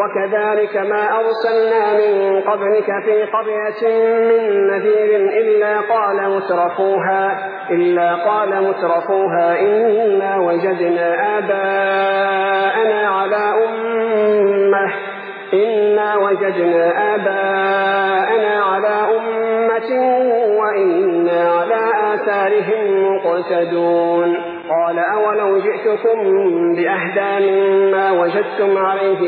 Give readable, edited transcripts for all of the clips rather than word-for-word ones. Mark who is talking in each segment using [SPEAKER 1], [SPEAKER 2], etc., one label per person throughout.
[SPEAKER 1] وكذلك ما أرسلنا من قبلك في قرية من نذير إلا قال مترفوها إنا وجدنا آباءنا على أمة وإنا على آثارهم مقتدون قال أولو جئتكم بأهدى مما وجدتم عليه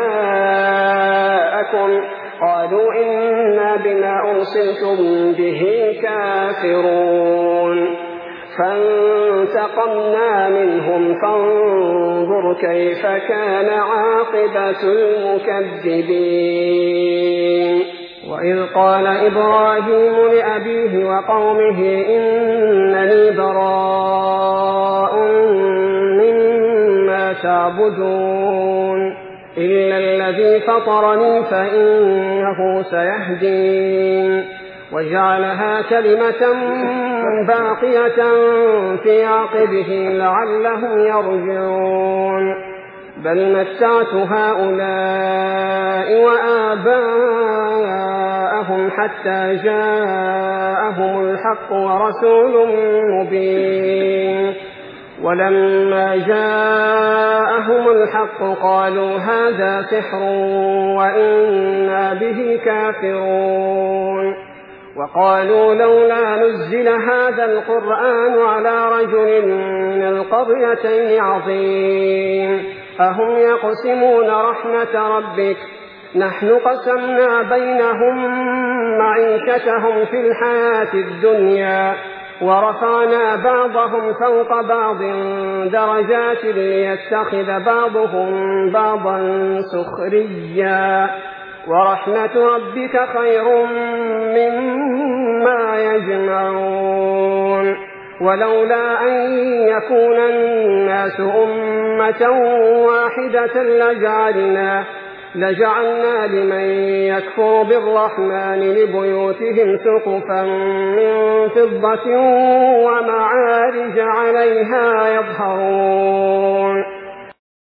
[SPEAKER 1] آباءكم قالوا إنا بما أرسلتم به كافرون فانتقمنا منهم فانظر كيف كان عاقبة المكذبين وإذ قال إبراهيم لأبيه وقومه إنني براء مما تعبدون إلا الذي فطرني فإنه سيهدين وجعلها كلمة باقية في عقبه لعلهم يرجعون بل متعت هؤلاء وآباءهم حتى جاءهم الحق ورسول مبين ولما جاءهم الحق قالوا هذا سحر وإنا به كافرون وقالوا لولا نزل هذا القرآن على رجل من القريتين عظيم أهم يقسمون رحمة ربك نحن قسمنا بينهم معيشتهم في الحياة الدنيا ورفعنا بعضهم فوق بعض درجات ليتخذ بعضهم بعضا سخريا ورحمة ربك خير مما يجمعون ولولا أن يكون الناس أمة واحدة لجعلنا لمن يكفر بالرحمن لبيوتهم سقفا من فضة ومعارج عليها يظهرون